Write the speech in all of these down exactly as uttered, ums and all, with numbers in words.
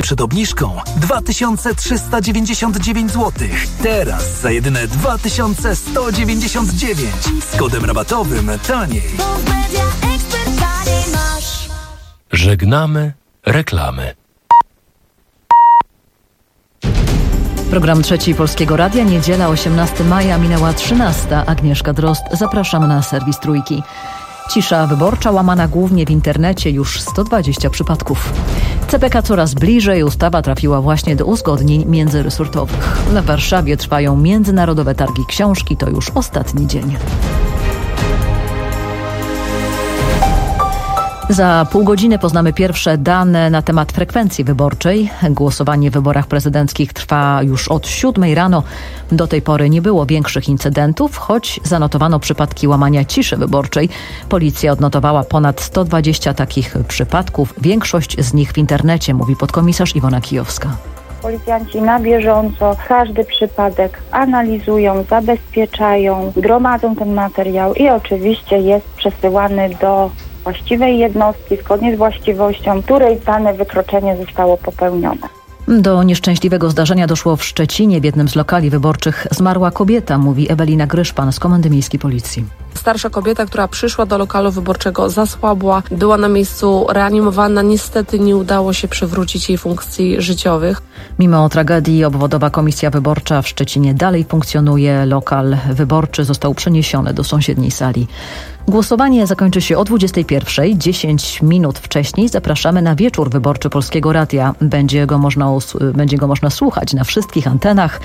przed obniżką dwa tysiące trzysta dziewięćdziesiąt dziewięć złotych. Teraz za jedyne dwa tysiące sto dziewięćdziesiąt dziewięć. Z kodem rabatowym taniej. Żegnamy reklamy. Program Trzeci Polskiego Radia, niedziela osiemnastego maja, minęła trzynasta. Agnieszka Drozd, zapraszam na serwis Trójki. Cisza wyborcza łamana głównie w internecie, już sto dwadzieścia przypadków. C P K coraz bliżej, ustawa trafiła właśnie do uzgodnień międzyresortowych. W Warszawie trwają międzynarodowe targi książki, to już ostatni dzień. Za pół godziny poznamy pierwsze dane na temat frekwencji wyborczej. Głosowanie w wyborach prezydenckich trwa już od siódmej rano. Do tej pory nie było większych incydentów, choć zanotowano przypadki łamania ciszy wyborczej. Policja odnotowała ponad sto dwadzieścia takich przypadków. Większość z nich w internecie, mówi podkomisarz Iwona Kijowska. Policjanci na bieżąco każdy przypadek analizują, zabezpieczają, gromadzą ten materiał i oczywiście jest przesyłany do właściwej jednostki, zgodnie z właściwością, której dane wykroczenie zostało popełnione. Do nieszczęśliwego zdarzenia doszło w Szczecinie. W jednym z lokali wyborczych zmarła kobieta, mówi Ewelina Gryszpan z Komendy Miejskiej Policji. Starsza kobieta, która przyszła do lokalu wyborczego, zasłabła, była na miejscu reanimowana. Niestety nie udało się przywrócić jej funkcji życiowych. Mimo tragedii obwodowa komisja wyborcza w Szczecinie dalej funkcjonuje. Lokal wyborczy został przeniesiony do sąsiedniej sali. Głosowanie zakończy się o dwudziestej pierwszej. dziesięć minut wcześniej zapraszamy na wieczór wyborczy Polskiego Radia. Będzie go można, będzie go można słuchać na wszystkich antenach,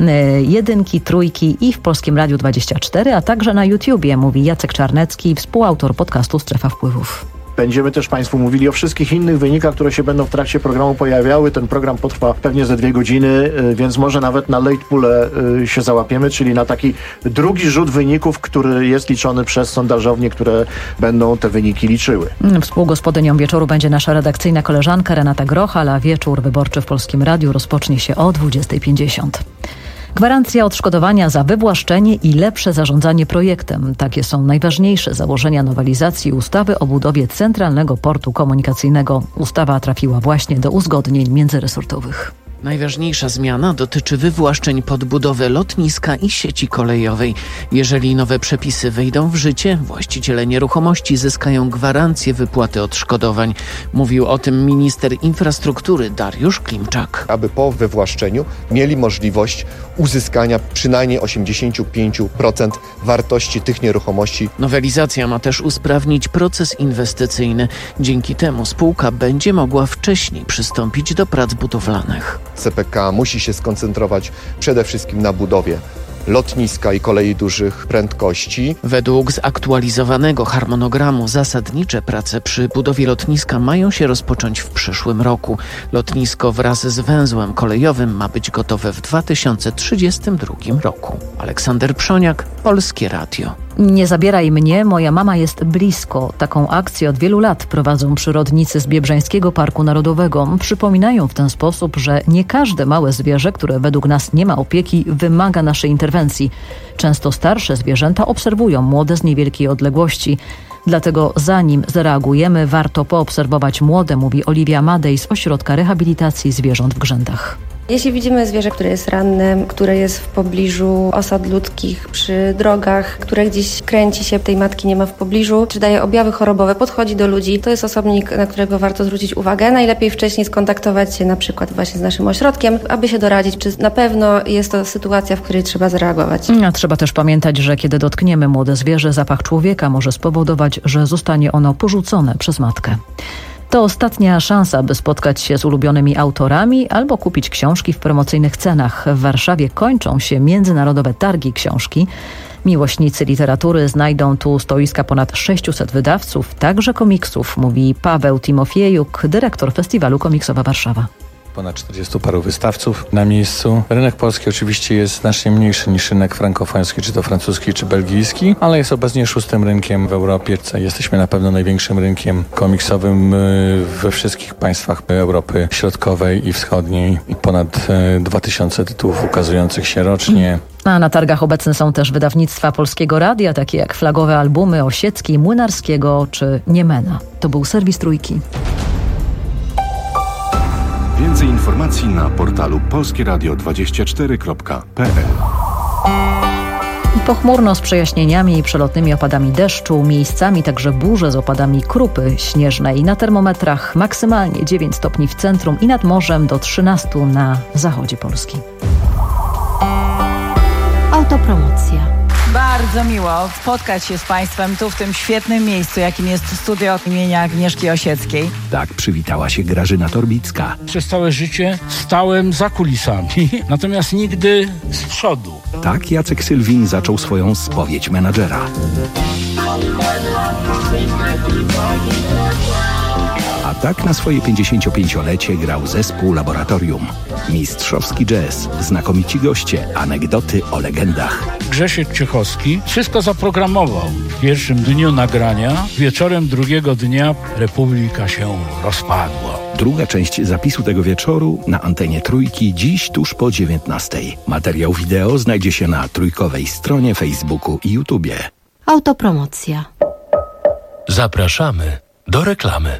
jedynki, trójki i w Polskim Radiu dwadzieścia cztery, a także na YouTubie, mówi Jacek Czarnecki, współautor podcastu Strefa Wpływów. Będziemy też Państwu mówili o wszystkich innych wynikach, które się będą w trakcie programu pojawiały. Ten program potrwa pewnie ze dwie godziny, więc może nawet na late pool'e się załapiemy, czyli na taki drugi rzut wyników, który jest liczony przez sondażownie, które będą te wyniki liczyły. Współgospodynią wieczoru będzie nasza redakcyjna koleżanka Renata Grochal, a wieczór wyborczy w Polskim Radiu rozpocznie się o dwudziestej pięćdziesiąt. Gwarancja odszkodowania za wywłaszczenie i lepsze zarządzanie projektem. Takie są najważniejsze założenia nowelizacji ustawy o budowie Centralnego Portu Komunikacyjnego. Ustawa trafiła właśnie do uzgodnień międzyresortowych. Najważniejsza zmiana dotyczy wywłaszczeń pod budowę lotniska i sieci kolejowej. Jeżeli nowe przepisy wejdą w życie, właściciele nieruchomości zyskają gwarancję wypłaty odszkodowań. Mówił o tym minister infrastruktury Dariusz Klimczak. Aby po wywłaszczeniu mieli możliwość uzyskania przynajmniej osiemdziesiąt pięć procent wartości tych nieruchomości. Nowelizacja ma też usprawnić proces inwestycyjny. Dzięki temu spółka będzie mogła wcześniej przystąpić do prac budowlanych. C P K musi się skoncentrować przede wszystkim na budowie lotniska i kolei dużych prędkości. Według zaktualizowanego harmonogramu zasadnicze prace przy budowie lotniska mają się rozpocząć w przyszłym roku. Lotnisko wraz z węzłem kolejowym ma być gotowe w dwa tysiące trzydziestym drugim roku. Aleksander Przoniak, Polskie Radio. Nie zabieraj mnie, moja mama jest blisko. Taką akcję od wielu lat prowadzą przyrodnicy z Biebrzańskiego Parku Narodowego. Przypominają w ten sposób, że nie każde małe zwierzę, które według nas nie ma opieki, wymaga naszej interwencji. Często starsze zwierzęta obserwują młode z niewielkiej odległości. Dlatego zanim zareagujemy, warto poobserwować młode, mówi Oliwia Madej z Ośrodka Rehabilitacji Zwierząt w Grzędach. Jeśli widzimy zwierzę, które jest ranne, które jest w pobliżu osad ludzkich, przy drogach, które gdzieś kręci się, tej matki nie ma w pobliżu, czy daje objawy chorobowe, podchodzi do ludzi, to jest osobnik, na którego warto zwrócić uwagę. Najlepiej wcześniej skontaktować się na przykład właśnie z naszym ośrodkiem, aby się doradzić, czy na pewno jest to sytuacja, w której trzeba zareagować. A trzeba też pamiętać, że kiedy dotkniemy młode zwierzę, zapach człowieka może spowodować, że zostanie ono porzucone przez matkę. To ostatnia szansa, by spotkać się z ulubionymi autorami albo kupić książki w promocyjnych cenach. W Warszawie kończą się międzynarodowe targi książki. Miłośnicy literatury znajdą tu stoiska ponad sześciuset wydawców, także komiksów, mówi Paweł Timofiejuk, dyrektor Festiwalu Komiksowa Warszawa. Ponad czterdziestu paru wystawców na miejscu. Rynek polski oczywiście jest znacznie mniejszy niż rynek frankofoński, czy to francuski, czy belgijski, ale jest obecnie szóstym rynkiem w Europie. Jesteśmy na pewno największym rynkiem komiksowym we wszystkich państwach Europy Środkowej i Wschodniej. I ponad dwa tysiące tytułów ukazujących się rocznie. A na targach obecne są też wydawnictwa Polskiego Radia, takie jak flagowe albumy Osiecki, Młynarskiego czy Niemena. To był serwis Trójki. Więcej informacji na portalu polskie radio dwadzieścia cztery kropka p l. Pochmurno z przejaśnieniami i przelotnymi opadami deszczu, miejscami także burze z opadami krupy śnieżnej. Na termometrach maksymalnie dziewięć stopni w centrum i nad morzem do trzynastu na zachodzie Polski. Autopromocja. Bardzo miło spotkać się z Państwem tu w tym świetnym miejscu, jakim jest studio imienia Agnieszki Osieckiej. Tak przywitała się Grażyna Torbicka. Przez całe życie stałem za kulisami, natomiast nigdy z przodu. Tak Jacek Sylwin zaczął swoją spowiedź menadżera. A tak na swoje pięćdziesięciopięciolecie grał zespół Laboratorium. Mistrzowski jazz, znakomici goście, anegdoty o legendach. Grzesiek Ciechowski wszystko zaprogramował. W pierwszym dniu nagrania, wieczorem drugiego dnia Republika się rozpadła. Druga część zapisu tego wieczoru na antenie Trójki dziś tuż po dziewiętnastej. Materiał wideo znajdzie się na trójkowej stronie Facebooku i YouTubie. Autopromocja. Zapraszamy do reklamy.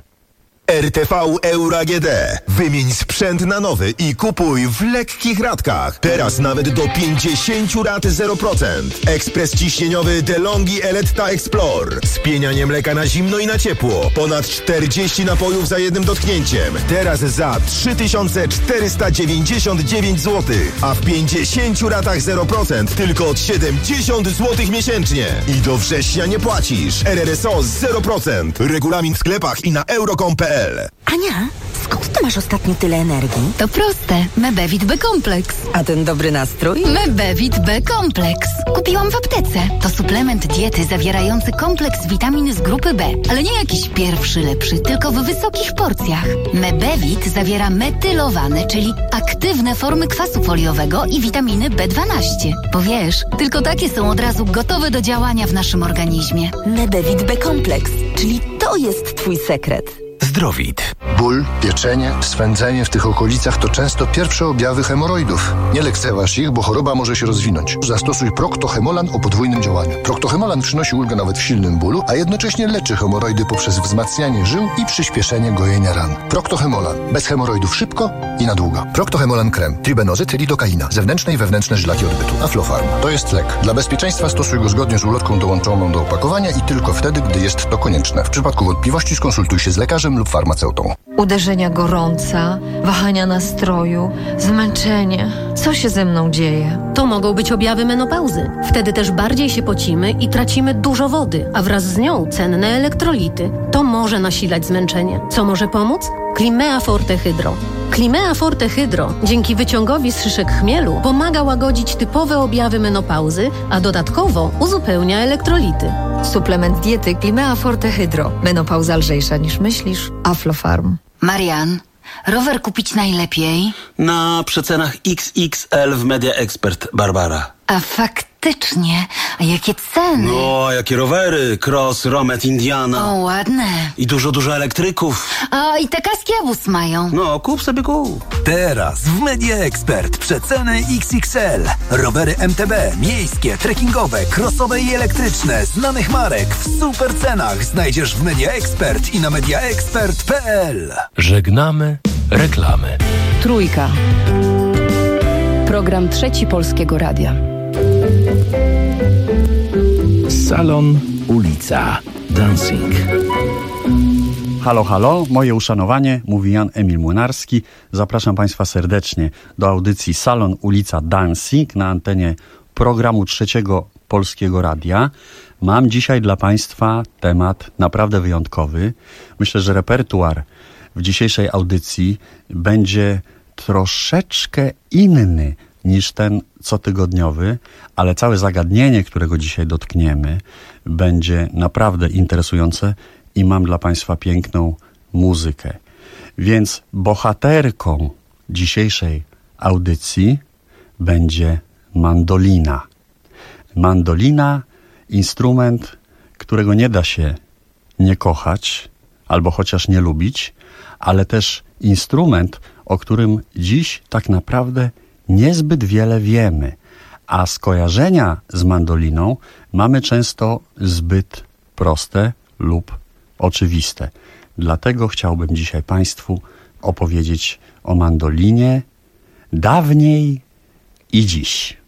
R T V Euro A G D. Wymień sprzęt na nowy i kupuj w lekkich ratkach. Teraz nawet do pięćdziesiąt rat zero procent. Ekspres ciśnieniowy DeLonghi Eletta Explore. Spienianie mleka na zimno i na ciepło. Ponad czterdzieści napojów za jednym dotknięciem. Teraz za trzy tysiące czterysta dziewięćdziesiąt dziewięć złotych. A w pięćdziesięciu ratach zero procent tylko od siedemdziesiąt złotych miesięcznie. I do września nie płacisz. R R S O zero procent. Regulamin w sklepach i na euro kropka com kropka p l. Ania, skąd ty masz ostatnio tyle energii? To proste. Mebevit B-Kompleks. A ten dobry nastrój? Mebevit B-Kompleks. Kupiłam w aptece. To suplement diety zawierający kompleks witamin z grupy B. Ale nie jakiś pierwszy lepszy, tylko w wysokich porcjach. Mebevit zawiera metylowane, czyli aktywne formy kwasu foliowego i witaminy B dwanaście. Bo wiesz, tylko takie są od razu gotowe do działania w naszym organizmie. Mebevit B-Kompleks, czyli to jest twój sekret. Zdrowit. Ból, pieczenie, swędzenie w tych okolicach to często pierwsze objawy hemoroidów. Nie lekceważ ich, bo choroba może się rozwinąć. Zastosuj Procto-Hemolan o podwójnym działaniu. Procto-Hemolan przynosi ulgę nawet w silnym bólu, a jednocześnie leczy hemoroidy poprzez wzmacnianie żył i przyspieszenie gojenia ran. Procto-Hemolan. Bez hemoroidów szybko i na długo. Procto-Hemolan krem. Tribenozyt, lidokaina. Zewnętrzne i wewnętrzne żylaki odbytu. Aflofarm. To jest lek. Dla bezpieczeństwa stosuj go zgodnie z ulotką dołączoną do opakowania i tylko wtedy, gdy jest to konieczne. W przypadku wątpliwości skonsultuj się z lekarzem lub farmaceutą. Uderzenia gorąca, wahania nastroju, zmęczenie. Co się ze mną dzieje? To mogą być objawy menopauzy. Wtedy też bardziej się pocimy i tracimy dużo wody, a wraz z nią cenne elektrolity. To może nasilać zmęczenie. Co może pomóc? Climea Forte Hydro. Climea Forte Hydro dzięki wyciągowi z szyszek chmielu pomaga łagodzić typowe objawy menopauzy, a dodatkowo uzupełnia elektrolity. Suplement diety Climea Forte Hydro. Menopauza lżejsza niż myślisz. Aflofarm. Marian, rower kupić najlepiej? Na przecenach X X L w Media Expert, Barbara. A faktycznie, a jakie ceny? No, jakie rowery, Cross, Romet, Indiana. O, ładne. I dużo, dużo elektryków. A i te kaski Abus mają. No, kup sobie kup. Teraz w Media Expert przeceny X X L. Rowery M T B, miejskie, trekkingowe, crossowe i elektryczne, znanych marek w super cenach znajdziesz w Media Expert i na mediaexpert kropka p l. Żegnamy reklamy. Trójka. Program Trzeci Polskiego Radia. Salon, ulica, dancing. Halo, halo, moje uszanowanie, mówi Jan Emil Młynarski. Zapraszam Państwa serdecznie do audycji Salon, ulica, dancing na antenie programu Trzeciego Polskiego Radia. Mam dzisiaj dla Państwa temat naprawdę wyjątkowy. Myślę, że repertuar w dzisiejszej audycji będzie troszeczkę inny niż ten cotygodniowy, ale całe zagadnienie, którego dzisiaj dotkniemy, będzie naprawdę interesujące i mam dla Państwa piękną muzykę. Więc bohaterką dzisiejszej audycji będzie mandolina. Mandolina, instrument, którego nie da się nie kochać, albo chociaż nie lubić, ale też instrument, o którym dziś tak naprawdę niezbyt wiele wiemy, a skojarzenia z mandoliną mamy często zbyt proste lub oczywiste. Dlatego chciałbym dzisiaj Państwu opowiedzieć o mandolinie dawniej i dziś.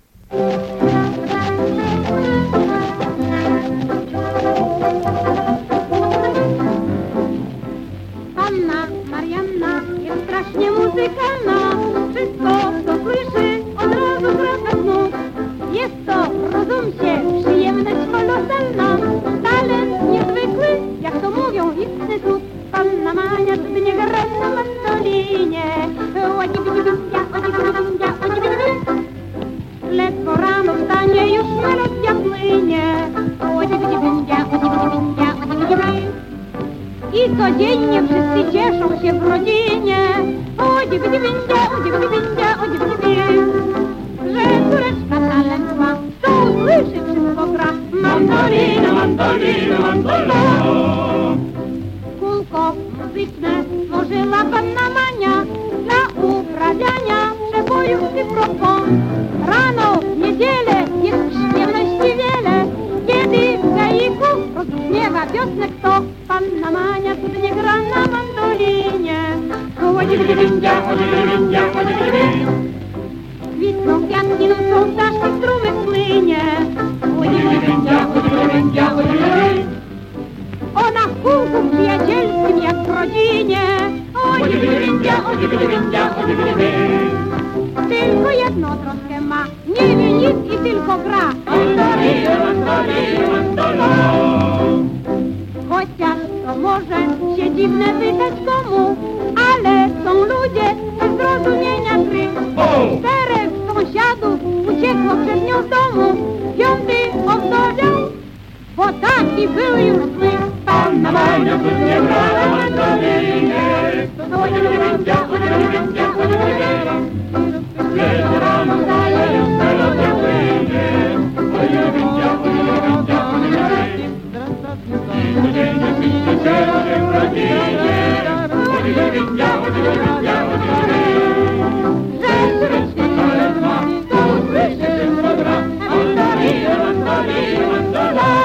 Panna Marianna jest strasznie muzykalna. Wszystko, co słyszy, od razu wraca z nóg. Jest to, rozumcie, przyjemność kolosalna. Talent niezwykły, jak to mówią, istny cud. Panna Mania cudnie gra na mandolinie. O dziwidibindia, o dziwidibindia, o dziwidibindia. Ledwo rano wstanie, już melodia płynie. O dziwidibindia, o dziwidibindia, o dziwidibindia. I codziennie wszyscy cieszą się w rodzinie. O dziwidibindia, o dziwidibindia, o dziwidibindia. Że córeczka talent ma, to usłyszy wszystko gra. Mandolina, mandolina, mandolina. Kółko muzyczne stworzyła panna Mania dla uprawiania przebojów cyfrofon. Rano, w niedzielę jest przyjemności wiele, kiedy w gaiku rozbrzmiewa piosenek to panna Mania cudnie gra na mandolinie. O dziwidibindia, o dziwidibindia, o dziwidibindia. Kwitną kwiatki, nucą ptaszki, strumyk płynie. O dziwidibindia, o dziwidibindia, o dziwidibindia. Ona w kółku przyjacielskim jak w rodzinie. O dziwidibindia, o dziwidibindia, o dziwidibindia. Tylko jedną troskę ma, nie wie nic i tylko gra. Mandolina, mandolina, mandolina. Chociaż to może się dziwne wydać komu, ale są ludzie bez zrozumienia gry. Czterech sąsiadów uciekło przed nią z domu, piąty owdowiał, bo taki był już zły. Panna Mania cudnie gra na mandolinie. O dziwidibindia, o dziwidibindia, o dziwidibindia. Ledwo rano wstaje, już melodia płynie. O dziwidibindia, o dziwidibindia, o dziwidibindia. I codziennie wszyscy cieszą się w rodzinie. O dziwidibindia, o dziwidibindia, o dziwidibindia. Że córeczka talent ma, to usłyszy wszystko gra. Mandolina, mandolina, mandolina.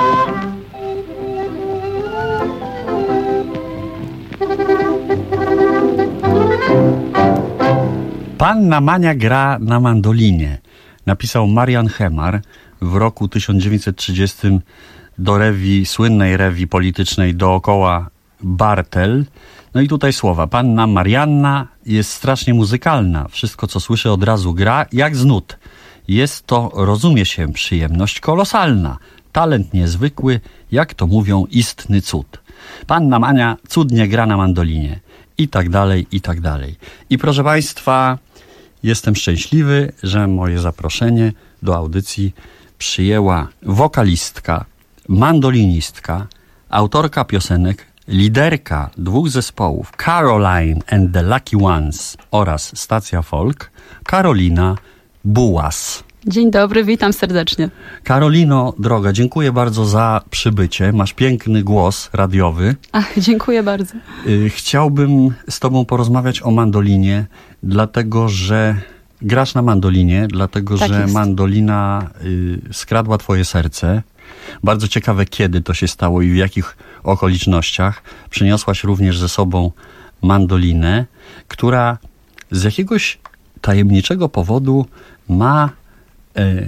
Panna Mania gra na mandolinie. Napisał Marian Hemar w roku tysiąc dziewięćset trzydziestym do rewii, słynnej rewii politycznej Dookoła Bartel. No i tutaj słowa. Panna Marianna jest strasznie muzykalna. Wszystko, co słyszy, od razu gra, jak z nut. Jest to, rozumie się, przyjemność kolosalna. Talent niezwykły, jak to mówią, istny cud. Panna Mania cudnie gra na mandolinie. I tak dalej, i tak dalej. I proszę Państwa, jestem szczęśliwy, że moje zaproszenie do audycji przyjęła wokalistka, mandolinistka, autorka piosenek, liderka dwóch zespołów Caroline and the Lucky Ones oraz Stacja Folk, Karolina Bułas. Dzień dobry, witam serdecznie. Karolino, droga, dziękuję bardzo za przybycie. Masz piękny głos radiowy. Ach, dziękuję bardzo. Chciałbym z tobą porozmawiać o mandolinie, dlatego że grasz na mandolinie, dlatego tak że jest. Mandolina y, skradła twoje serce. Bardzo ciekawe, kiedy to się stało i w jakich okolicznościach. Przyniosłaś również ze sobą mandolinę, która z jakiegoś tajemniczego powodu ma y,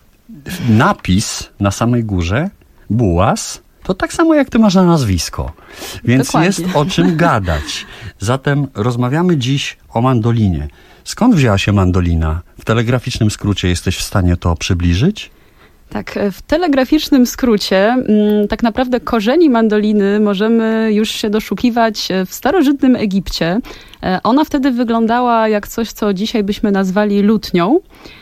napis na samej górze Bułas. To tak samo jak ty masz na nazwisko. Więc Dokładnie. Jest o czym gadać. Zatem rozmawiamy dziś o mandolinie. Skąd wzięła się mandolina? W telegraficznym skrócie jesteś w stanie to przybliżyć? Tak, w telegraficznym skrócie tak naprawdę korzeni mandoliny możemy już się doszukiwać w starożytnym Egipcie. Ona wtedy wyglądała jak coś, co dzisiaj byśmy nazwali lutnią.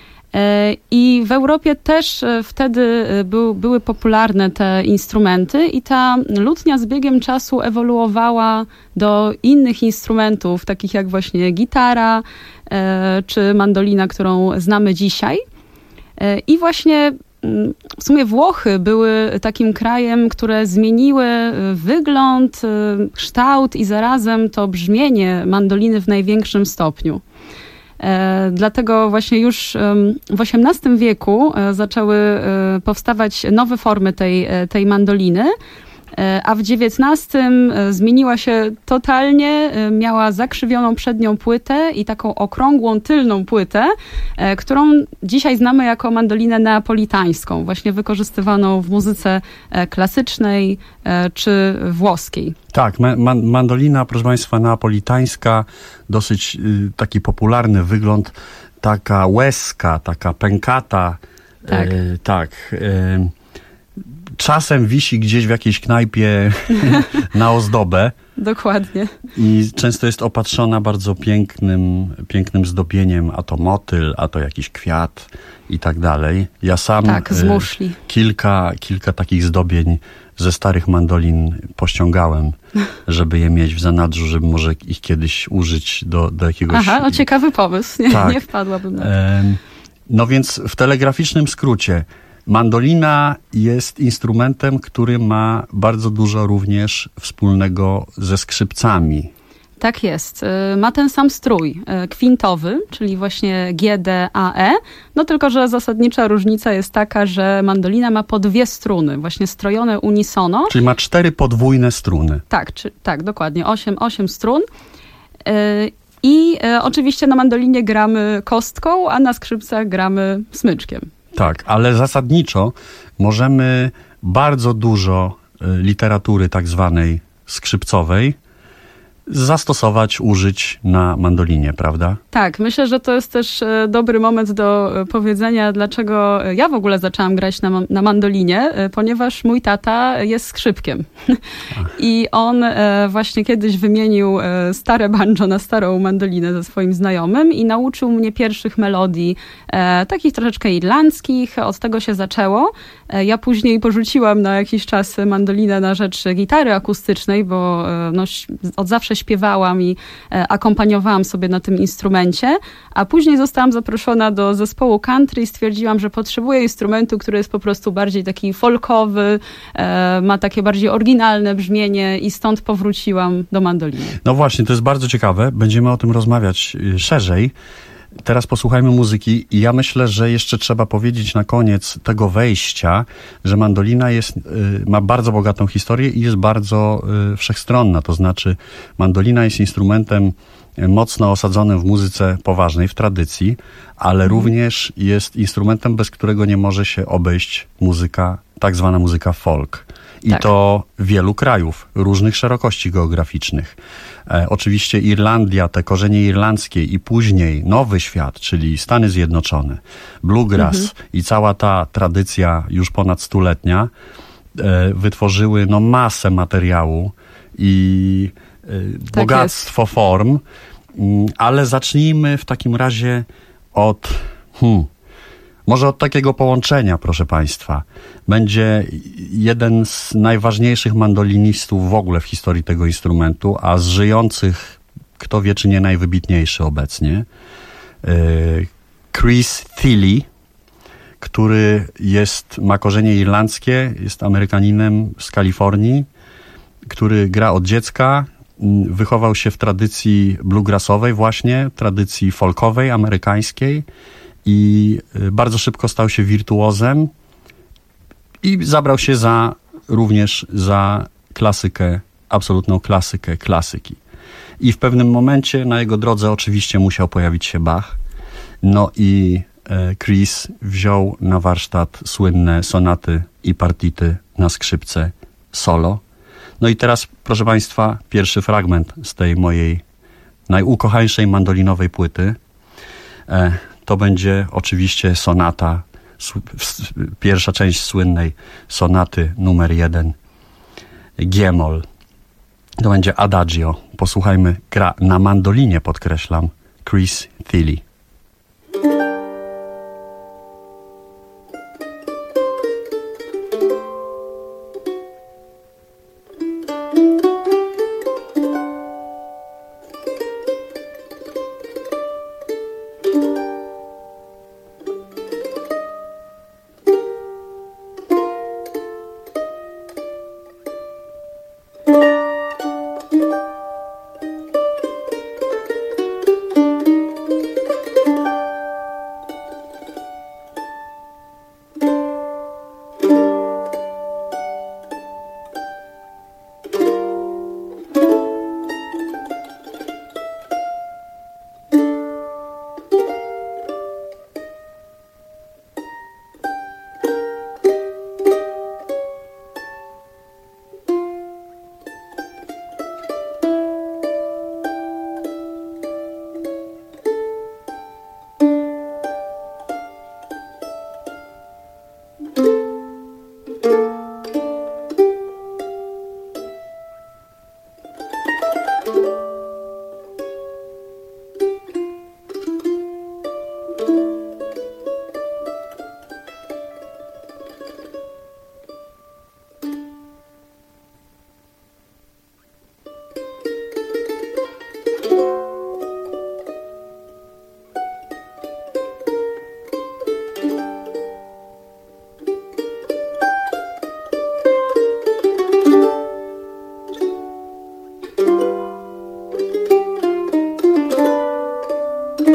I w Europie też wtedy był, były popularne te instrumenty i ta lutnia z biegiem czasu ewoluowała do innych instrumentów, takich jak właśnie gitara czy mandolina, którą znamy dzisiaj. I właśnie w sumie Włochy były takim krajem, które zmieniły wygląd, kształt i zarazem to brzmienie mandoliny w największym stopniu. E, dlatego właśnie już um, w osiemnastym wieku e, zaczęły e, powstawać nowe formy tej, tej mandoliny A w dziewiętnastym zmieniła się totalnie, miała zakrzywioną przednią płytę i taką okrągłą tylną płytę, którą dzisiaj znamy jako mandolinę neapolitańską, właśnie wykorzystywaną w muzyce klasycznej czy włoskiej. Tak, ma- mandolina, proszę Państwa, neapolitańska, dosyć y, taki popularny wygląd, taka łezka, taka pękata, tak, y, tak y, czasem wisi gdzieś w jakiejś knajpie na ozdobę. Dokładnie. I często jest opatrzona bardzo pięknym, pięknym zdobieniem, a to motyl, a to jakiś kwiat i tak dalej. Ja sam tak, z muszli. kilka, kilka takich zdobień ze starych mandolin pościągałem, żeby je mieć w zanadrzu, żeby może ich kiedyś użyć do, do jakiegoś... Aha, no ciekawy pomysł. Nie, tak. nie wpadłabym na to. No więc w telegraficznym skrócie, mandolina jest instrumentem, który ma bardzo dużo również wspólnego ze skrzypcami. Tak jest. Ma ten sam strój kwintowy, czyli właśnie G, D, A, E. No tylko, że zasadnicza różnica jest taka, że mandolina ma po dwie struny, właśnie strojone unisono. Czyli ma cztery podwójne struny. Tak, czy, tak, dokładnie. Osiem, osiem strun. I oczywiście na mandolinie gramy kostką, a na skrzypcach gramy smyczkiem. Tak, ale zasadniczo możemy bardzo dużo literatury tak zwanej skrzypcowej zastosować, użyć na mandolinie, prawda? Tak, myślę, że to jest też dobry moment do powiedzenia, dlaczego ja w ogóle zaczęłam grać na, na mandolinie, ponieważ mój tata jest skrzypkiem. Ach. I on właśnie kiedyś wymienił stare banjo na starą mandolinę ze swoim znajomym i nauczył mnie pierwszych melodii, takich troszeczkę irlandzkich. Od tego się zaczęło. Ja później porzuciłam na jakiś czas mandolinę na rzecz gitary akustycznej, bo no, od zawsze śpiewałam i akompaniowałam sobie na tym instrumencie, a później zostałam zaproszona do zespołu country i stwierdziłam, że potrzebuję instrumentu, który jest po prostu bardziej taki folkowy, ma takie bardziej oryginalne brzmienie i stąd powróciłam do mandoliny. No właśnie, to jest bardzo ciekawe. Będziemy o tym rozmawiać szerzej. Teraz posłuchajmy muzyki i ja myślę, że jeszcze trzeba powiedzieć na koniec tego wejścia, że mandolina jest, ma bardzo bogatą historię i jest bardzo wszechstronna. To znaczy mandolina jest instrumentem mocno osadzonym w muzyce poważnej, w tradycji, ale mm. również jest instrumentem, bez którego nie może się obejść muzyka, tak zwana muzyka folk. I tak. to wielu krajów, różnych szerokości geograficznych. E, oczywiście Irlandia, te korzenie irlandzkie i później Nowy Świat, czyli Stany Zjednoczone, bluegrass mm-hmm. i cała ta tradycja już ponad stuletnia e, wytworzyły no, masę materiału i e, tak bogactwo jest. form, m, ale zacznijmy w takim razie od... Hmm, Może od takiego połączenia, proszę Państwa. Będzie jeden z najważniejszych mandolinistów w ogóle w historii tego instrumentu, a z żyjących, kto wie, czy nie najwybitniejszy obecnie, Chris Thile, który jest, ma korzenie irlandzkie, jest Amerykaninem z Kalifornii, który gra od dziecka, wychował się w tradycji bluegrassowej właśnie, tradycji folkowej, amerykańskiej, i bardzo szybko stał się wirtuozem i zabrał się za również za klasykę, absolutną klasykę klasyki. I w pewnym momencie na jego drodze oczywiście musiał pojawić się Bach. No i Chris wziął na warsztat słynne sonaty i partity na skrzypce solo. No i teraz, proszę Państwa, pierwszy fragment z tej mojej najukochańszej mandolinowej płyty. To będzie oczywiście sonata, pierwsza część słynnej sonaty numer jeden, G-moll. To będzie Adagio. Posłuchajmy, gra na mandolinie, podkreślam, Chris Thile.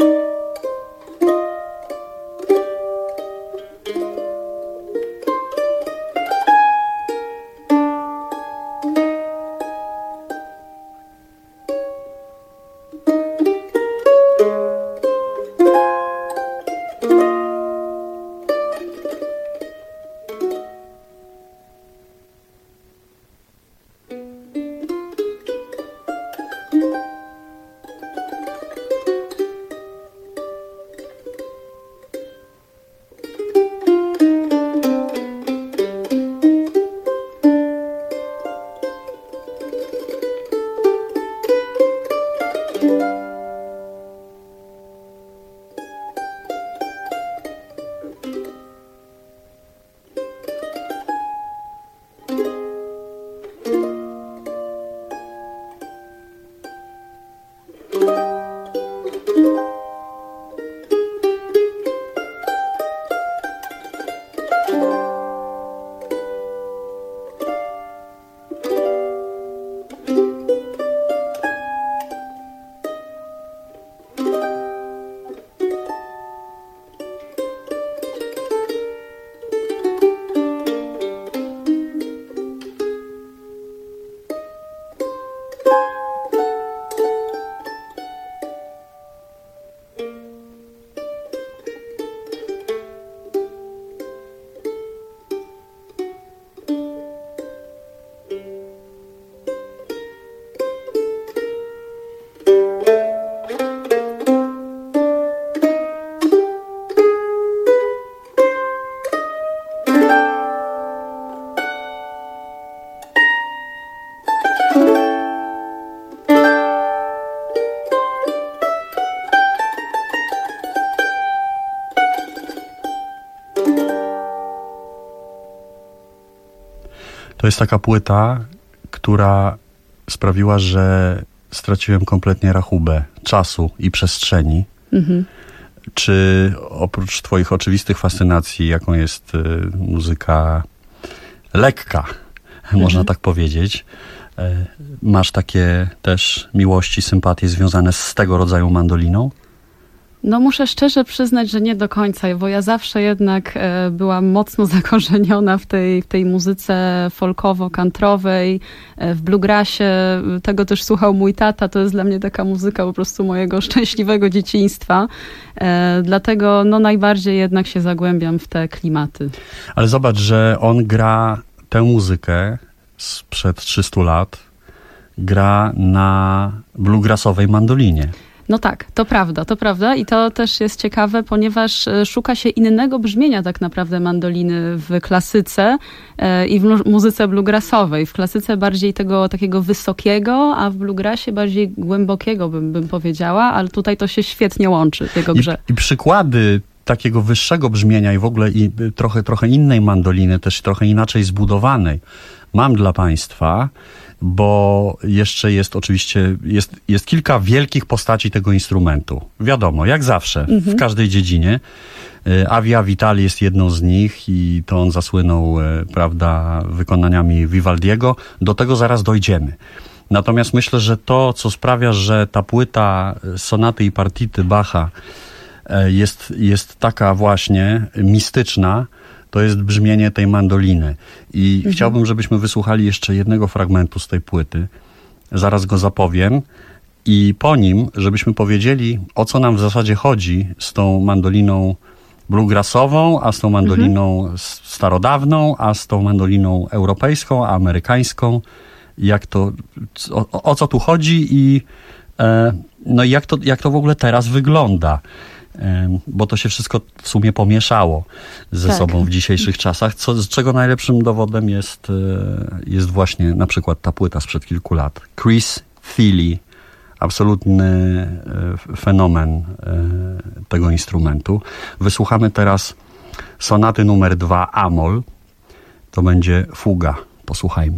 To jest taka płyta, która sprawiła, że straciłem kompletnie rachubę czasu i przestrzeni. Mhm. Czy oprócz twoich oczywistych fascynacji, jaką jest y, muzyka lekka, mhm. można tak powiedzieć, y, masz takie też miłości, sympatie związane z tego rodzaju mandoliną? No muszę szczerze przyznać, że nie do końca, bo ja zawsze jednak e, byłam mocno zakorzeniona w tej, w tej muzyce folkowo-kantrowej, e, w bluegrassie. Tego też słuchał mój tata. To jest dla mnie taka muzyka po prostu mojego szczęśliwego dzieciństwa. E, dlatego no najbardziej jednak się zagłębiam w te klimaty. Ale zobacz, że on gra tę muzykę sprzed trzystu lat, gra na bluegrassowej mandolinie. No tak, to prawda, to prawda i to też jest ciekawe, ponieważ szuka się innego brzmienia tak naprawdę mandoliny w klasyce e, i w muzyce bluegrassowej. W klasyce bardziej tego takiego wysokiego, a w bluegrassie bardziej głębokiego bym, bym powiedziała, ale tutaj to się świetnie łączy w jego grze. I, i przykłady takiego wyższego brzmienia i w ogóle i trochę, trochę innej mandoliny, też trochę inaczej zbudowanej mam dla państwa, bo jeszcze jest oczywiście, jest, jest kilka wielkich postaci tego instrumentu. Wiadomo, jak zawsze, mhm. w każdej dziedzinie. Avia Vitali jest jedną z nich i to on zasłynął, prawda, wykonaniami Vivaldiego. Do tego zaraz dojdziemy. Natomiast myślę, że to, co sprawia, że ta płyta sonaty i partity Bacha jest, jest taka właśnie mistyczna, to jest brzmienie tej mandoliny. I mhm. chciałbym, żebyśmy wysłuchali jeszcze jednego fragmentu z tej płyty. Zaraz go zapowiem. I po nim, żebyśmy powiedzieli, o co nam w zasadzie chodzi z tą mandoliną bluegrassową, a z tą mandoliną mhm. starodawną, a z tą mandoliną europejską, a amerykańską. Jak to, o, o co tu chodzi i e, no jak to, jak to w ogóle teraz wygląda. Bo to się wszystko w sumie pomieszało ze tak. sobą w dzisiejszych czasach, co, z czego najlepszym dowodem jest, jest właśnie na przykład ta płyta sprzed kilku lat. Chris Thile, absolutny fenomen tego instrumentu. Wysłuchamy teraz sonaty numer dwa A-moll. To będzie fuga. Posłuchajmy.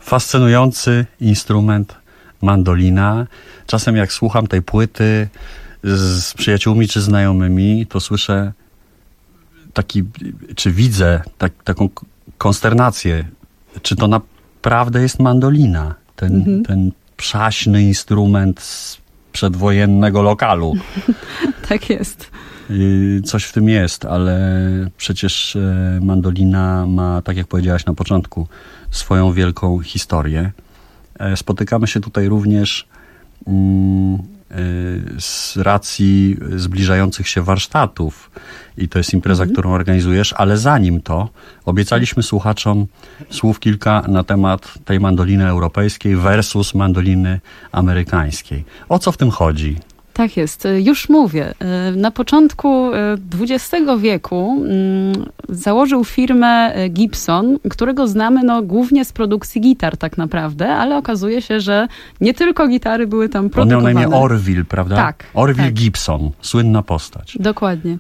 fascynujący instrument mandolina. Czasem jak słucham tej płyty z, z przyjaciółmi czy znajomymi, to słyszę taki, czy widzę tak, taką konsternację, czy to naprawdę jest mandolina, ten, mhm. ten przaśny instrument z przedwojennego lokalu. Tak jest. Coś w tym jest, ale przecież mandolina ma, tak jak powiedziałaś na początku, swoją wielką historię. Spotykamy się tutaj również z racji zbliżających się warsztatów i to jest impreza, mhm. którą organizujesz, ale zanim to obiecaliśmy słuchaczom słów kilka na temat tej mandoliny europejskiej versus mandoliny amerykańskiej. O co w tym chodzi? Tak jest. Już mówię. Na początku dwudziestego wieku założył firmę Gibson, którego znamy no, głównie z produkcji gitar tak naprawdę, ale okazuje się, że nie tylko gitary były tam produkowane. On miał na imię Orville, prawda? Tak. Orville tak. Gibson, słynna postać. Dokładnie.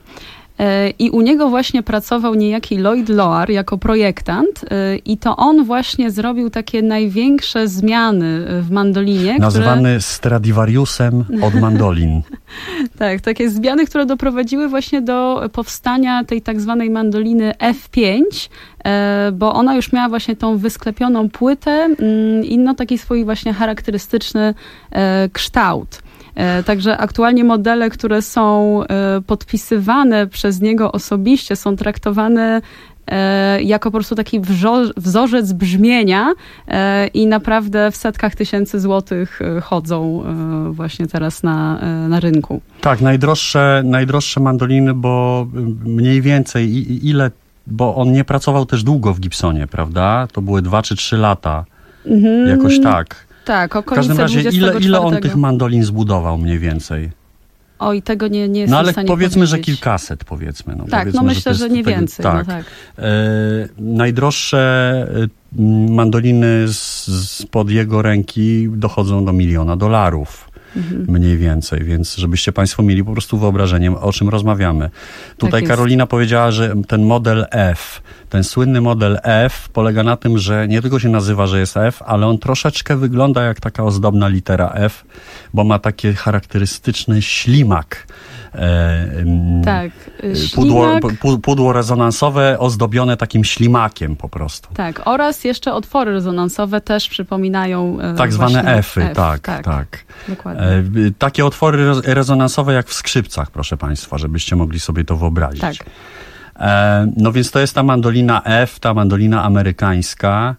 I u niego właśnie pracował niejaki Lloyd Loar jako projektant i to on właśnie zrobił takie największe zmiany w mandolinie. Nazwany które... Stradivariusem od mandolin. Tak, takie zmiany, które doprowadziły właśnie do powstania tej tak zwanej mandoliny F pięć, bo ona już miała właśnie tą wysklepioną płytę i no taki swój właśnie charakterystyczny kształt. Także aktualnie modele, które są podpisywane przez niego osobiście, są traktowane jako po prostu taki wzorzec brzmienia i naprawdę w setkach tysięcy złotych chodzą właśnie teraz na, na rynku. Tak, najdroższe, najdroższe mandoliny, bo mniej więcej ile, bo on nie pracował też długo w Gibsonie, prawda? To były dwa czy trzy lata, mhm. jakoś tak. Tak, w każdym razie, ile, ile on tych mandolin zbudował mniej więcej? Oj, tego nie, nie jestem No ale w stanie powiedzmy, powiedzieć. że kilkaset, powiedzmy. No, tak, powiedzmy, no myślę, że, że nie tego, więcej. Tak. No tak. E, najdroższe mandoliny z, spod jego ręki dochodzą do miliona dolarów. Mhm. Mniej więcej, więc żebyście Państwo mieli po prostu wyobrażenie, o czym rozmawiamy. Tutaj tak Karolina powiedziała, że ten model F, ten słynny model F polega na tym, że nie tylko się nazywa, że jest F, ale on troszeczkę wygląda jak taka ozdobna litera F, bo ma takie charakterystyczny ślimak. E, tak, pudło, ślimak. Pudło rezonansowe ozdobione takim ślimakiem po prostu. Tak, oraz jeszcze otwory rezonansowe też przypominają tak zwane F-y, F, tak, tak, tak. Dokładnie. E, takie otwory rezonansowe jak w skrzypcach, proszę Państwa, żebyście mogli sobie to wyobrazić. Tak. E, no więc to jest ta mandolina F, ta mandolina amerykańska,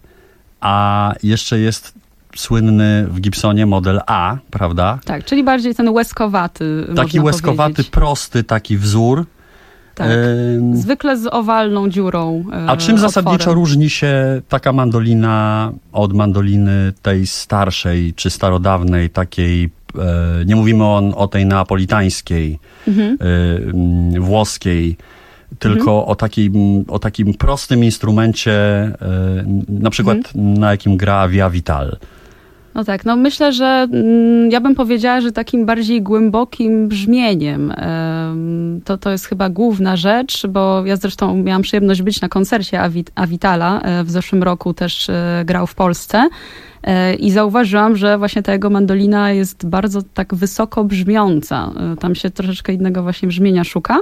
a jeszcze jest słynny w Gibsonie model A, prawda? Tak, czyli bardziej ten łezkowaty, taki łezkowaty, powiedzieć. prosty taki wzór. Tak, e, zwykle z owalną dziurą. E, a czym zasadniczo otworem. różni się taka mandolina od mandoliny tej starszej, czy starodawnej, takiej, e, nie mówimy o, o tej neapolitańskiej, mhm. e, włoskiej, tylko mhm. o, takim, o takim prostym instrumencie, e, na przykład mhm. na jakim gra Via Vital. No tak, no myślę, że mm, ja bym powiedziała, że takim bardziej głębokim brzmieniem. Ym, to, to jest chyba główna rzecz, bo ja zresztą miałam przyjemność być na koncercie Avit- Avitala. E, w zeszłym roku też e, grał w Polsce. E, I zauważyłam, że właśnie ta jego mandolina jest bardzo tak wysoko brzmiąca. E, tam się troszeczkę innego właśnie brzmienia szuka.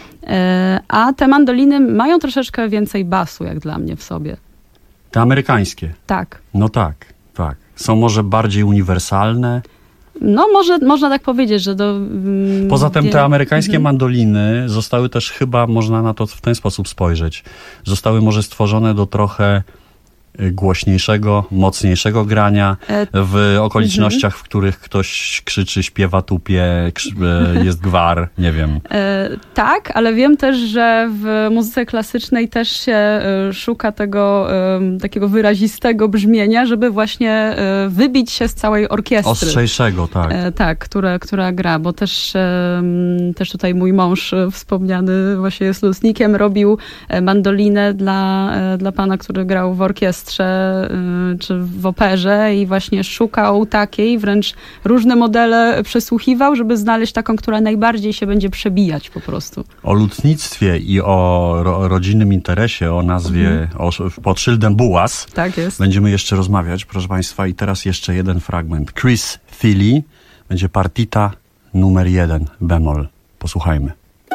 E, a te mandoliny mają troszeczkę więcej basu, jak dla mnie, w sobie. Te amerykańskie? Tak. No tak, tak. Są może bardziej uniwersalne? No, może, można tak powiedzieć, że do... Mm, Poza tym te amerykańskie mhm. mandoliny zostały też chyba, można na to w ten sposób spojrzeć, zostały może stworzone do trochę głośniejszego, mocniejszego grania w okolicznościach, w których ktoś krzyczy, śpiewa, tupie, jest gwar, nie wiem. E, tak, ale wiem też, że w muzyce klasycznej też się e, szuka tego e, takiego wyrazistego brzmienia, żeby właśnie e, wybić się z całej orkiestry. Ostrzejszego, tak. E, tak, która, która gra, bo też, e, też tutaj mój mąż e, wspomniany właśnie jest lutnikiem, robił mandolinę dla, e, dla pana, który grał w orkiestrze. orkiestrze y, czy w operze i właśnie szukał takiej, wręcz różne modele przesłuchiwał, żeby znaleźć taką, która najbardziej się będzie przebijać po prostu. O lutnictwie i o ro, rodzinnym interesie, o nazwie, mhm. o, pod szyldem Bułas. Tak jest. Będziemy jeszcze rozmawiać, proszę Państwa. I teraz jeszcze jeden fragment. Chris Thile będzie partita numer jeden, bemol. Posłuchajmy.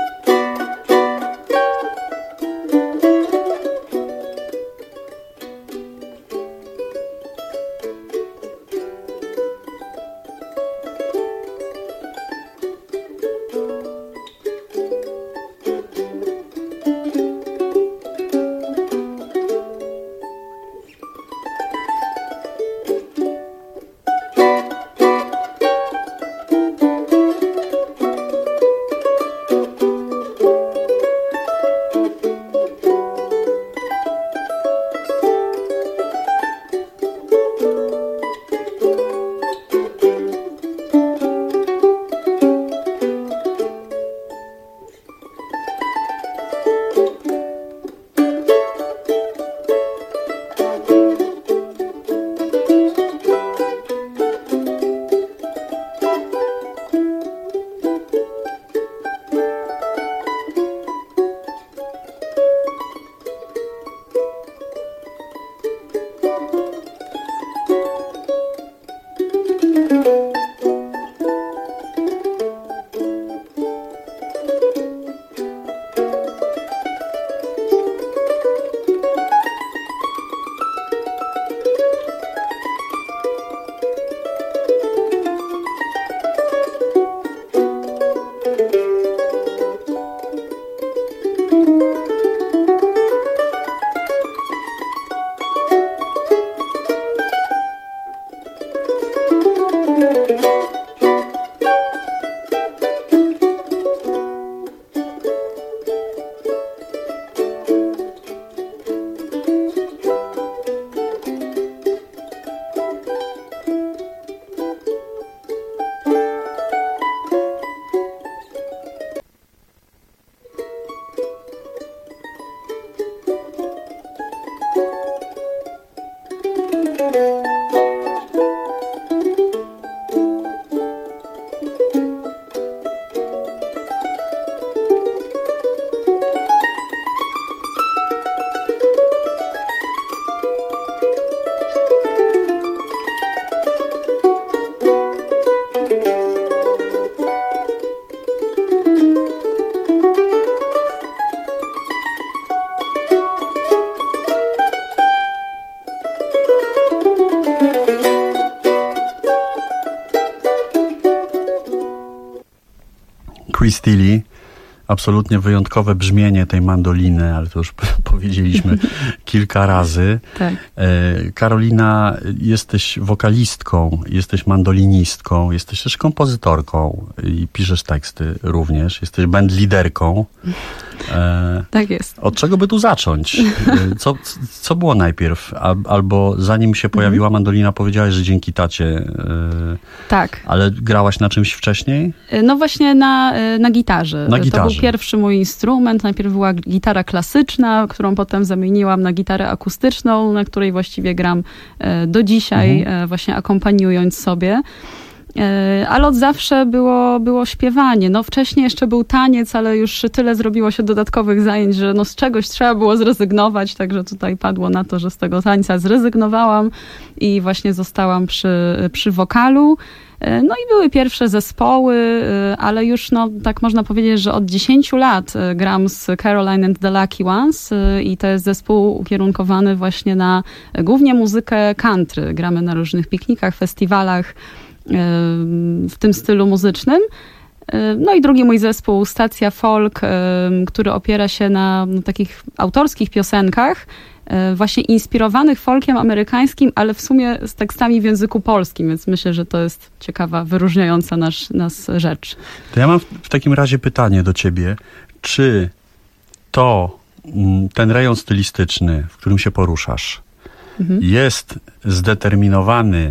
Chris Thile, absolutnie wyjątkowe brzmienie tej mandoliny, ale to już powiedzieliśmy kilka razy. Tak. E, Karolina, jesteś wokalistką, jesteś mandolinistką, jesteś też kompozytorką i piszesz teksty również, jesteś bandliderką. E, tak jest. Od czego by tu zacząć? Co, co było najpierw? Albo zanim się pojawiła mandolina, powiedziałaś, że dzięki tacie. E, tak. Ale grałaś na czymś wcześniej? No właśnie na, na gitarze. Na gitarze. To był pierwszy mój instrument. Najpierw była gitara klasyczna, którą potem zamieniłam na gitarę akustyczną, na której właściwie gram do dzisiaj, mhm. właśnie akompaniując sobie. Ale od zawsze było, było śpiewanie. No wcześniej jeszcze był taniec, ale już tyle zrobiło się dodatkowych zajęć, że no z czegoś trzeba było zrezygnować, także tutaj padło na to, że z tego tańca zrezygnowałam i właśnie zostałam przy, przy wokalu. No i były pierwsze zespoły, ale już no tak można powiedzieć, że od dziesięciu lat gram z Caroline and the Lucky Ones i to jest zespół ukierunkowany właśnie na głównie muzykę country. Gramy na różnych piknikach, festiwalach w tym stylu muzycznym. No i drugi mój zespół, Stacja Folk, który opiera się na no, takich autorskich piosenkach, właśnie inspirowanych folkiem amerykańskim, ale w sumie z tekstami w języku polskim, więc myślę, że to jest ciekawa, wyróżniająca nas, nas rzecz. To ja mam w takim razie pytanie do ciebie. Czy to, ten rejon stylistyczny, w którym się poruszasz, mhm. jest zdeterminowany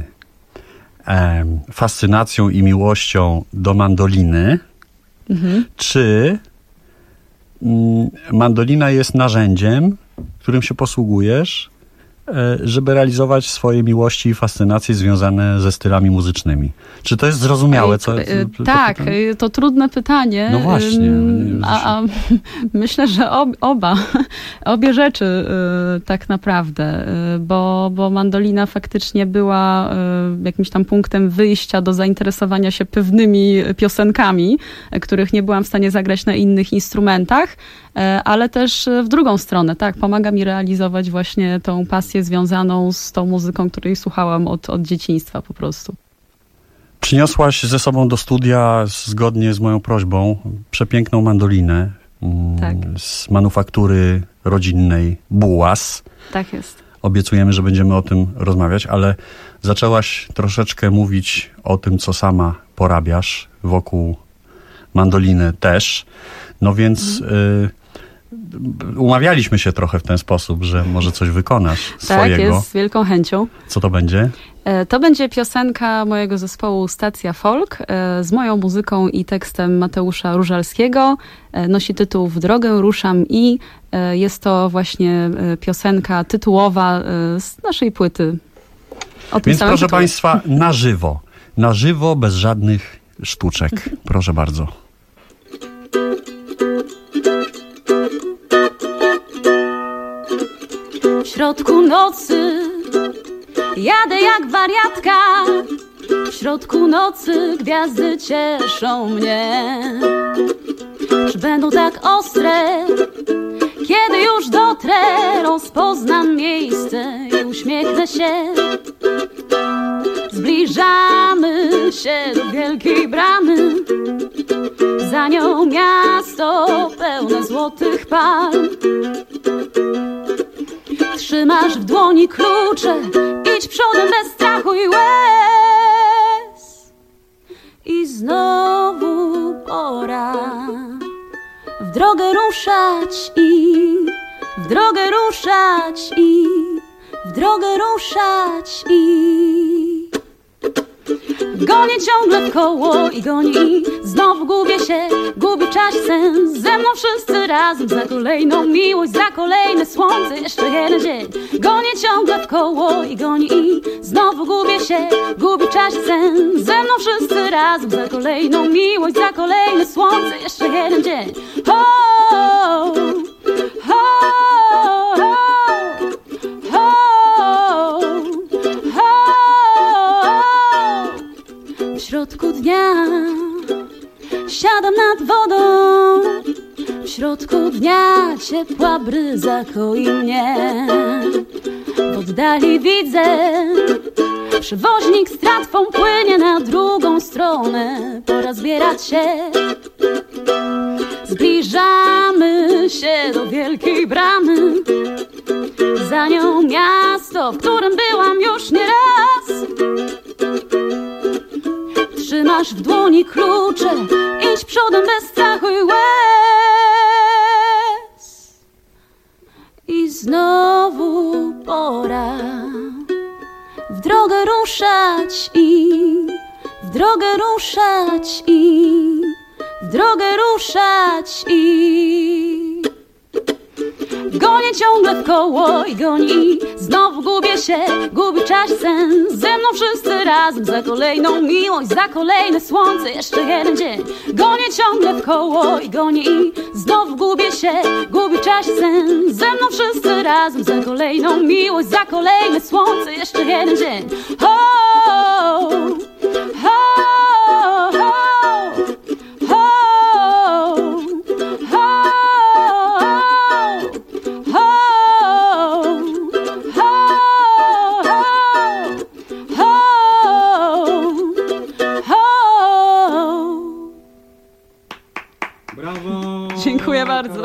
e, fascynacją i miłością do mandoliny, mhm. czy mm, mandolina jest narzędziem, którym się posługujesz żeby realizować swoje miłości i fascynacje związane ze stylami muzycznymi. Czy to jest zrozumiałe? Co, co, to tak, pytanie? to trudne pytanie. No właśnie. A, a myślę, że ob, oba, obie rzeczy tak naprawdę, bo, bo mandolina faktycznie była jakimś tam punktem wyjścia do zainteresowania się pewnymi piosenkami, których nie byłam w stanie zagrać na innych instrumentach, ale też w drugą stronę, tak, pomaga mi realizować właśnie tą pasję związaną z tą muzyką, której słuchałam od, od dzieciństwa po prostu. Przyniosłaś ze sobą do studia, zgodnie z moją prośbą, przepiękną mandolinę tak. z manufaktury rodzinnej Bułas. Tak jest. Obiecujemy, że będziemy o tym rozmawiać, ale zaczęłaś troszeczkę mówić o tym, co sama porabiasz wokół mandoliny też. No więc mm. y, umawialiśmy się trochę w ten sposób, że może coś wykonasz swojego. Tak, jest, z wielką chęcią. Co to będzie? To będzie piosenka mojego zespołu Stacja Folk z moją muzyką i tekstem Mateusza Różalskiego. Nosi tytuł W drogę ruszam i jest to właśnie piosenka tytułowa z naszej płyty. O tym Więc samym proszę tytule. Państwa, na żywo. Na żywo, bez żadnych sztuczek. Proszę bardzo. W środku nocy jadę jak wariatka. W środku nocy gwiazdy cieszą mnie. Czy będą tak ostre, kiedy już dotrę? Rozpoznam miejsce i uśmiechnę się. Zbliżamy się do wielkiej bramy. Za nią miasto pełne złotych palm. Trzymasz w dłoni klucze, idź przodem bez strachu i łez. I znowu pora w drogę ruszać i w drogę ruszać i w drogę ruszać i gonię ciągle w koło i goni, znowu gubię się, gubi czas sens. Ze mną wszyscy razem za kolejną miłość, za kolejne słońce, jeszcze jeden dzień. Gonię ciągle w koło i goni, znowu gubię się, gubi czas sens. Ze mną wszyscy razem za kolejną miłość, za kolejne słońce, jeszcze jeden dzień. Ho, ho, ho, ho. W środku dnia siadam nad wodą. W środku dnia ciepła bryza koi mnie. W oddali widzę, przewoźnik z tratwą płynie na drugą stronę. Pora zbierać się. Zbliżamy się do wielkiej bramy. Za nią miasto, w którym byłam już nieraz. Trzymasz w dłoni klucze, idź przodem bez strachu i łez. I znowu pora w drogę ruszać i w drogę ruszać i w drogę ruszać i gonię ciągle w koło i goni, znowu gubię się, gubi czas sens. Ze mną wszyscy razem za kolejną miłość, za kolejne słońce, jeszcze jeden dzień. Gonię ciągle w koło i goni, znowu gubię się, gubi czas sens. Ze mną wszyscy razem za kolejną miłość, za kolejne słońce, jeszcze jeden dzień. Ho, ho, ho, ho, ho. Brawo! Dziękuję bardzo.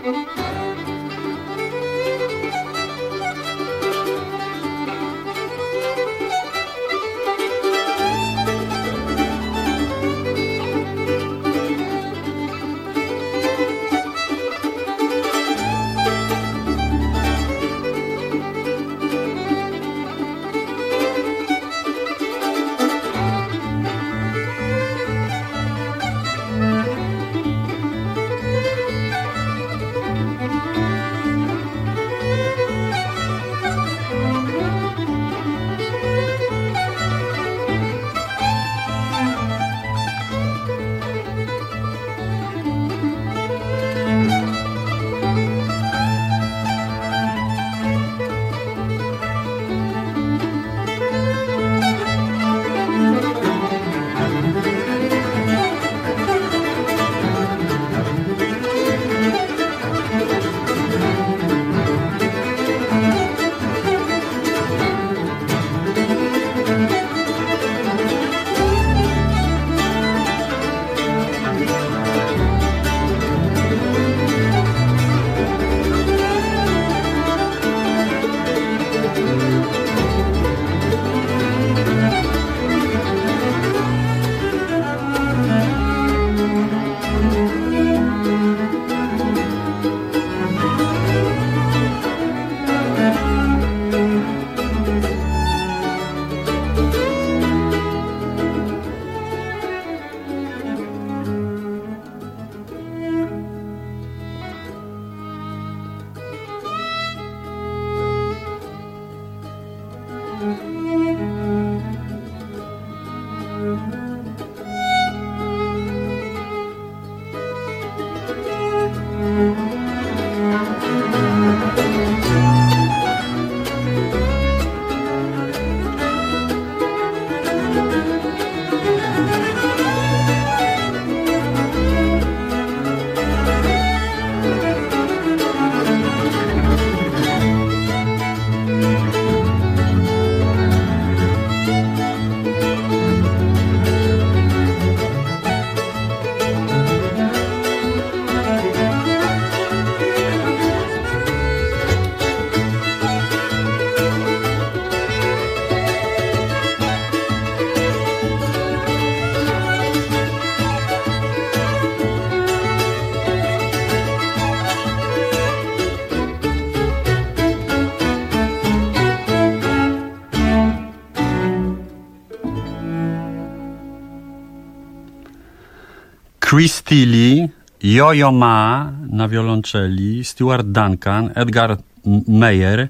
Chris Tilly, Yo-Yo Ma na wiolonczeli, Stuart Duncan, Edgar Meyer.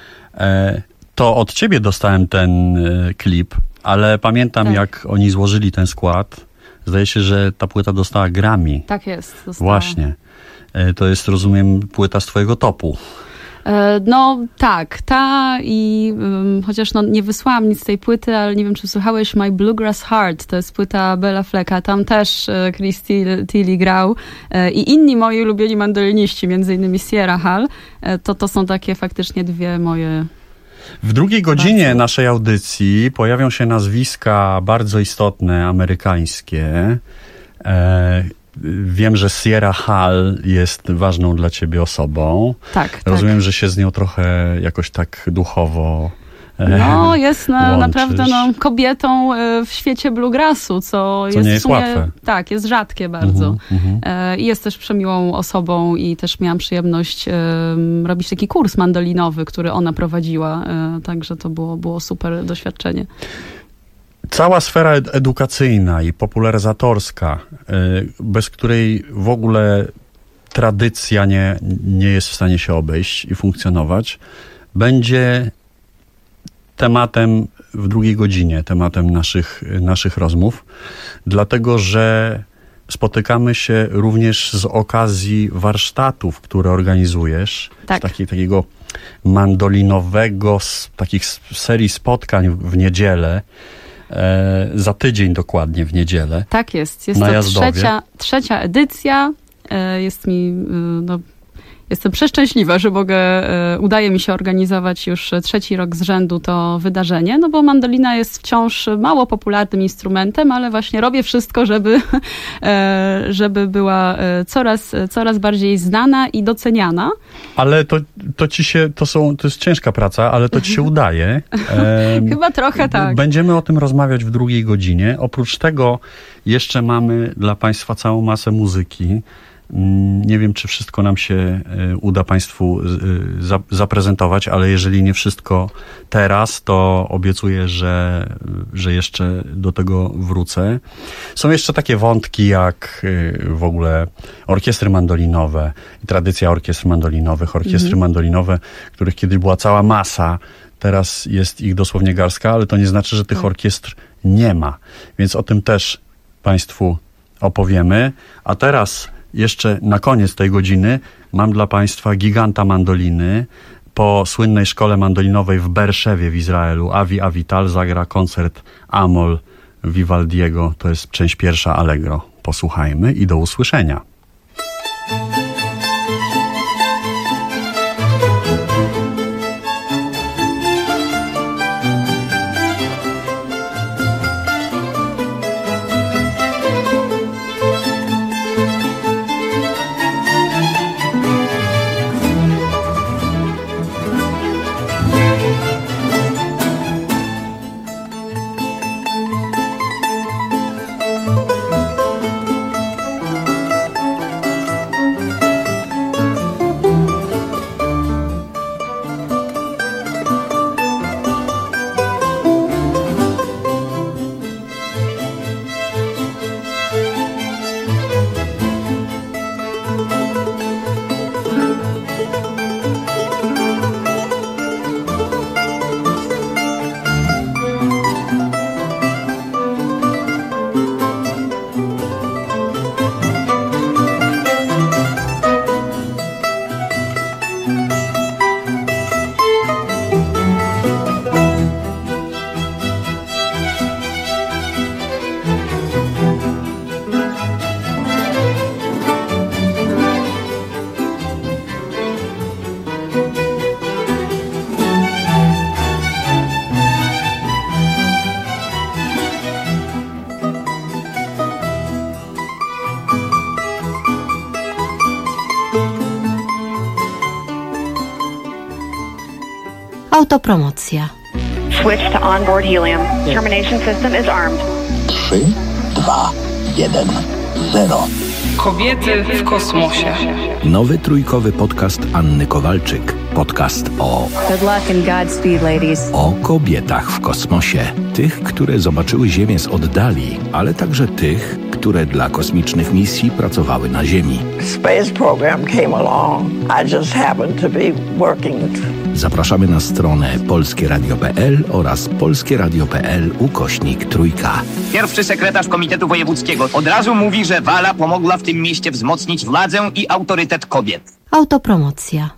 E, to od ciebie dostałem ten e, klip, ale pamiętam tak. jak oni złożyli ten skład. Zdaje się, że ta płyta dostała Grammy. Tak jest. Dostała. Właśnie. E, to jest, rozumiem, płyta z twojego topu. No tak, ta i um, chociaż no, nie wysłałam nic z tej płyty, ale nie wiem, czy słuchałeś My Bluegrass Heart, to jest płyta Bela Flecka, tam też e, Chris Tilly grał e, i inni moi ulubieni mandoliniści, między innymi Sierra Hull, e, to to są takie faktycznie dwie moje... W drugiej godzinie bardzo. naszej audycji pojawią się nazwiska bardzo istotne, amerykańskie. E, Wiem, że Sierra Hull jest ważną dla ciebie osobą. Tak, Rozumiem, tak. że się z nią trochę jakoś tak duchowo No, jest na, łączysz. naprawdę no, kobietą w świecie bluegrassu, co, co jest, nie jest w sumie, łatwe. Tak, jest rzadkie bardzo. Mhm, I jest też przemiłą osobą i też miałam przyjemność um, robić taki kurs mandolinowy, który ona prowadziła, e, także to było, było super doświadczenie. Cała sfera ed- edukacyjna i popularyzatorska, y, bez której w ogóle tradycja nie, nie jest w stanie się obejść i funkcjonować, będzie tematem w drugiej godzinie, tematem naszych, naszych rozmów, dlatego że spotykamy się również z okazji warsztatów, które organizujesz, tak. z taki, takiego mandolinowego, z takich serii spotkań w, w niedzielę, E, za tydzień dokładnie w niedzielę. Tak jest. Jest to trzecia, trzecia edycja. E, jest mi, e, no, Jestem przeszczęśliwa, że mogę, e, udaje mi się organizować już trzeci rok z rzędu to wydarzenie, no bo mandolina jest wciąż mało popularnym instrumentem, ale właśnie robię wszystko, żeby, e, żeby była e, coraz, coraz bardziej znana i doceniana. Ale to, to ci się, to są, to jest ciężka praca, ale to ci się udaje. E, Chyba trochę tak. Będziemy o tym rozmawiać w drugiej godzinie. Oprócz tego jeszcze mamy dla Państwa całą masę muzyki. Nie wiem, czy wszystko nam się uda Państwu zaprezentować, ale jeżeli nie wszystko teraz, to obiecuję, że, że jeszcze do tego wrócę. Są jeszcze takie wątki jak w ogóle orkiestry mandolinowe i tradycja orkiestr mandolinowych. Orkiestry mhm. mandolinowe, których kiedyś była cała masa, teraz jest ich dosłownie garstka, ale to nie znaczy, że tych orkiestr nie ma. Więc o tym też Państwu opowiemy. A teraz jeszcze na koniec tej godziny mam dla Państwa giganta mandoliny. Po słynnej szkole mandolinowej w Berszewie w Izraelu Avi Avital zagra koncert Amol Vivaldiego. To jest część pierwsza Allegro. Posłuchajmy i do usłyszenia. Autopromocja. Switch to onboard helium. Termination system is armed. trzy, dwa, jeden, zero. Kobiety w kosmosie. Nowy trójkowy podcast Anny Kowalczyk. Podcast o... Good luck and Godspeed, ladies. O kobietach w kosmosie. Tych, które zobaczyły Ziemię z oddali, ale także tych, które dla kosmicznych misji pracowały na Ziemi. Space program came along. I just happened to be working. Zapraszamy na stronę polskie radio kropka p l oraz polskie radio kropka p l ukośnik trójka. Pierwszy sekretarz Komitetu Wojewódzkiego od razu mówi, że Wala pomogła w tym mieście wzmocnić władzę i autorytet kobiet. Autopromocja.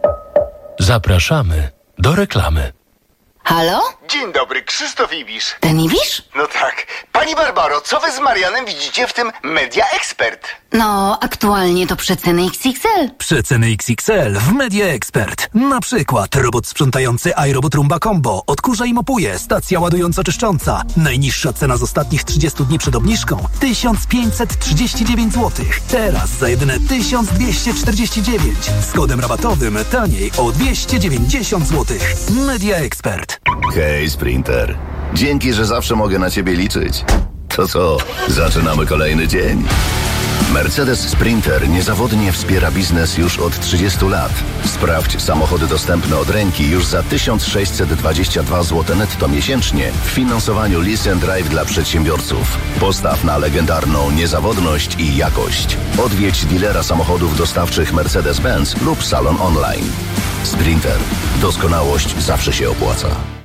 Zapraszamy do reklamy. Halo? Dzień dobry, Krzysztof Ibisz. Ten Ibisz? No tak. Pani Barbaro, co wy z Marianem widzicie w tym Media Expert? No, aktualnie to przeceny X X L. Przeceny X X L w Media Expert. Na przykład robot sprzątający iRobot Roomba Combo. Odkurza i mopuje. Stacja ładująco-czyszcząca. Najniższa cena z ostatnich trzydziestu dni przed obniżką tysiąc pięćset trzydzieści dziewięć złotych. Teraz za jedyne tysiąc dwieście czterdzieści dziewięć. Z kodem rabatowym taniej o dwieście dziewięćdziesiąt złotych. Media Expert. Hej, Sprinter. Dzięki, że zawsze mogę na ciebie liczyć. To co, zaczynamy kolejny dzień? Mercedes Sprinter niezawodnie wspiera biznes już od trzydziestu lat. Sprawdź samochody dostępne od ręki już za tysiąc sześćset dwadzieścia dwa złote netto miesięcznie w finansowaniu Lease and Drive dla przedsiębiorców. Postaw na legendarną niezawodność i jakość. Odwiedź dealera samochodów dostawczych Mercedes-Benz lub salon online. Sprinter. Doskonałość zawsze się opłaca.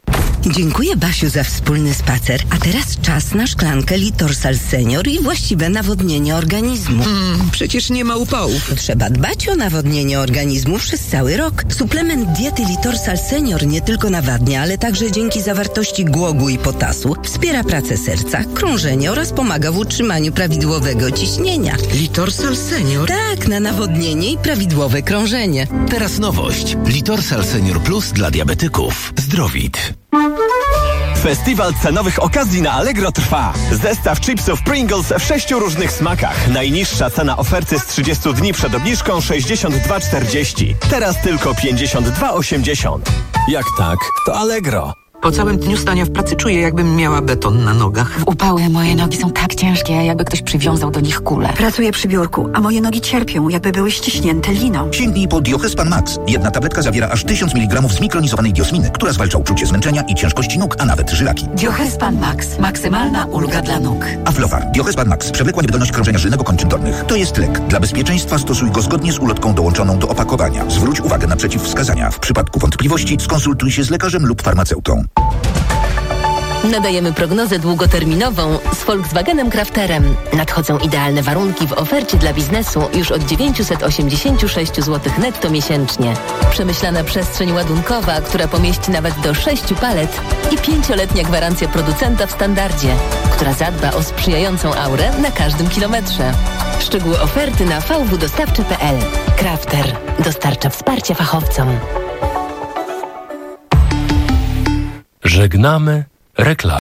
Dziękuję, Basiu, za wspólny spacer. A teraz czas na szklankę Litorsal Senior i właściwe nawodnienie organizmu. Mm, przecież nie ma upałów. Trzeba dbać o nawodnienie organizmu przez cały rok. Suplement diety Litorsal Senior nie tylko nawadnia, ale także dzięki zawartości głogu i potasu wspiera pracę serca, krążenie oraz pomaga w utrzymaniu prawidłowego ciśnienia. Litorsal Senior? Tak, na nawodnienie i prawidłowe krążenie. Teraz nowość. Litorsal Senior Plus dla diabetyków. Zdrowit. Festiwal cenowych okazji na Allegro trwa. Zestaw chipsów Pringles w sześciu różnych smakach. Najniższa cena oferty z trzydziestu dni przed obniżką sześćdziesiąt dwa czterdzieści. Teraz tylko pięćdziesiąt dwa osiemdziesiąt. Jak tak, to Allegro. Po całym dniu stania w pracy czuję, jakbym miała beton na nogach. W upały moje nogi są tak ciężkie, jakby ktoś przywiązał do nich kulę. Pracuję przy biurku, a moje nogi cierpią, jakby były ściśnięte liną. Sięgnij po Diochespan Max. Jedna tabletka zawiera aż tysiąc miligramów zmikronizowanej diosminy, która zwalcza uczucie zmęczenia i ciężkości nóg, a nawet żylaki. Diochespan Max. Maksymalna ulga dla nóg. Aflofar. Diochespan Max. Przewlekła niewydolność krążenia żylnego kończyn dolnych. To jest lek. Dla bezpieczeństwa stosuj go zgodnie z ulotką dołączoną do opakowania. Zwróć uwagę na przeciwwskazania. W przypadku wątpliwości skonsultuj się z lekarzem lub farmaceutą. Nadajemy prognozę długoterminową z Volkswagenem Crafterem. Nadchodzą idealne warunki w ofercie dla biznesu już od dziewięćset osiemdziesiąt sześć złotych netto miesięcznie. Przemyślana przestrzeń ładunkowa, która pomieści nawet do sześciu palet i pięcioletnia gwarancja producenta w standardzie, która zadba o sprzyjającą aurę na każdym kilometrze. Szczegóły oferty na v w dostawcze kropka p l. Crafter dostarcza wsparcia fachowcom. Żegnamy reklamy.